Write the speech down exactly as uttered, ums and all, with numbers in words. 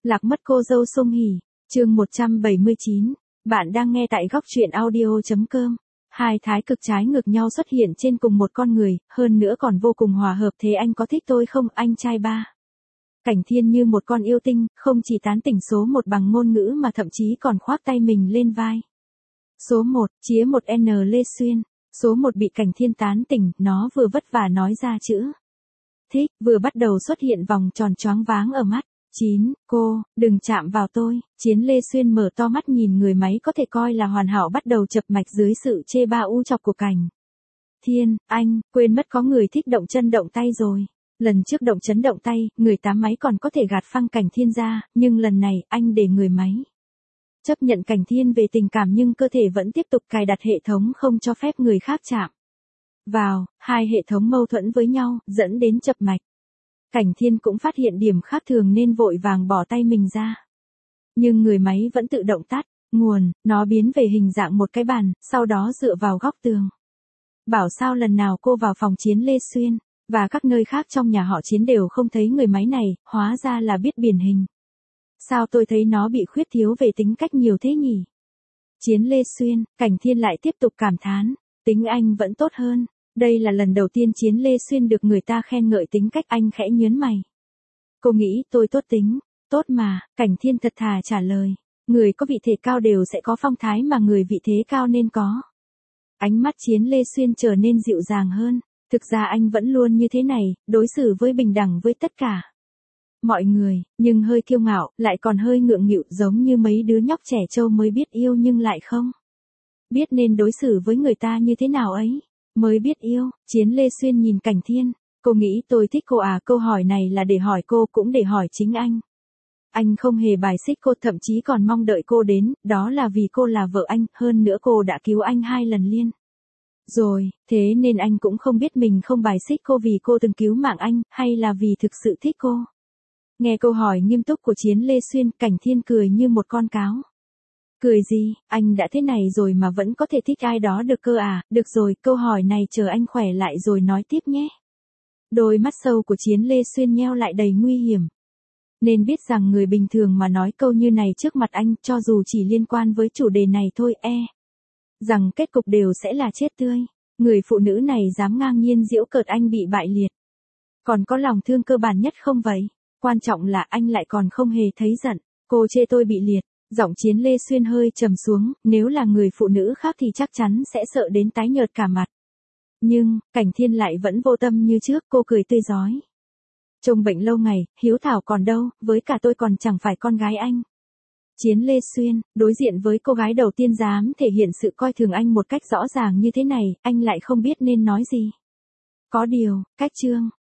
Lạc mất cô dâu Song Hỷ, chương một trăm bảy mươi chín. Bạn đang nghe tại góc truyện audio.com. Hai thái cực trái ngược nhau xuất hiện trên cùng một con người, hơn nữa còn vô cùng hòa hợp. Thế anh có thích tôi không, anh trai ba? Cảnh Thiên như một con yêu tinh, không chỉ tán tỉnh số một bằng ngôn ngữ mà thậm chí còn khoác tay mình lên vai. Số một, chía một N Lê Xuyên. Số một bị Cảnh Thiên tán tỉnh, nó vừa vất vả nói ra chữ thích, vừa bắt đầu xuất hiện vòng tròn choáng váng ở mắt. Chín, cô, đừng chạm vào tôi. Chiến Lê Xuyên mở to mắt nhìn người máy có thể coi là hoàn hảo bắt đầu chập mạch dưới sự chê ba u chọc của Cảnh Thiên. Anh, quên mất có người thích động chân động tay rồi. Lần trước động chấn động tay, người tám máy còn có thể gạt phăng Cảnh Thiên ra, nhưng lần này, anh để người máy chấp nhận Cảnh Thiên về tình cảm nhưng cơ thể vẫn tiếp tục cài đặt hệ thống không cho phép người khác chạm vào, hai hệ thống mâu thuẫn với nhau, dẫn đến chập mạch. Cảnh Thiên cũng phát hiện điểm khác thường nên vội vàng bỏ tay mình ra. Nhưng người máy vẫn tự động tắt nguồn, nó biến về hình dạng một cái bàn, sau đó dựa vào góc tường. Bảo sao lần nào cô vào phòng Chiến Lê Xuyên, và các nơi khác trong nhà họ Chiến đều không thấy người máy này, hóa ra là biết biển hình. Sao tôi thấy nó bị khuyết thiếu về tính cách nhiều thế nhỉ? Chiến Lê Xuyên, Cảnh Thiên lại tiếp tục cảm thán, tính anh vẫn tốt hơn. Đây là lần đầu tiên Chiến Lê Xuyên được người ta khen ngợi tính cách, anh khẽ nhớn mày. Cô nghĩ tôi tốt tính, tốt mà, Cảnh Thiên thật thà trả lời. Người có vị thế cao đều sẽ có phong thái mà người vị thế cao nên có. Ánh mắt Chiến Lê Xuyên trở nên dịu dàng hơn. Thực ra anh vẫn luôn như thế này, đối xử với bình đẳng với tất cả mọi người, nhưng hơi kiêu ngạo, lại còn hơi ngượng nghịu giống như mấy đứa nhóc trẻ trâu mới biết yêu nhưng lại không biết nên đối xử với người ta như thế nào ấy. Mới biết yêu, Chiến Lê Xuyên nhìn Cảnh Thiên, cô nghĩ tôi thích cô à? Câu hỏi này là để hỏi cô cũng để hỏi chính anh. Anh không hề bài xích cô, thậm chí còn mong đợi cô đến, đó là vì cô là vợ anh, hơn nữa cô đã cứu anh hai lần liên rồi, thế nên anh cũng không biết mình không bài xích cô vì cô từng cứu mạng anh, hay là vì thực sự thích cô. Nghe câu hỏi nghiêm túc của Chiến Lê Xuyên, Cảnh Thiên cười như một con cáo. Cười gì, anh đã thế này rồi mà vẫn có thể thích ai đó được cơ à? Được rồi, câu hỏi này chờ anh khỏe lại rồi nói tiếp nhé. Đôi mắt sâu của Chiến Lê Xuyên nheo lại đầy nguy hiểm. Nên biết rằng người bình thường mà nói câu như này trước mặt anh, cho dù chỉ liên quan với chủ đề này thôi, e rằng kết cục đều sẽ là chết tươi. Người phụ nữ này dám ngang nhiên giễu cợt anh bị bại liệt. Còn có lòng thương cơ bản nhất không vậy? Quan trọng là anh lại còn không hề thấy giận. Cô chê tôi bị liệt. Giọng Chiến Lê Xuyên hơi trầm xuống, nếu là người phụ nữ khác thì chắc chắn sẽ sợ đến tái nhợt cả mặt. Nhưng, Cảnh Thiên lại vẫn vô tâm như trước, cô cười tươi rói. Trông bệnh lâu ngày, hiếu thảo còn đâu, với cả tôi còn chẳng phải con gái anh. Chiến Lê Xuyên, đối diện với cô gái đầu tiên dám thể hiện sự coi thường anh một cách rõ ràng như thế này, anh lại không biết nên nói gì. Có điều, cách chương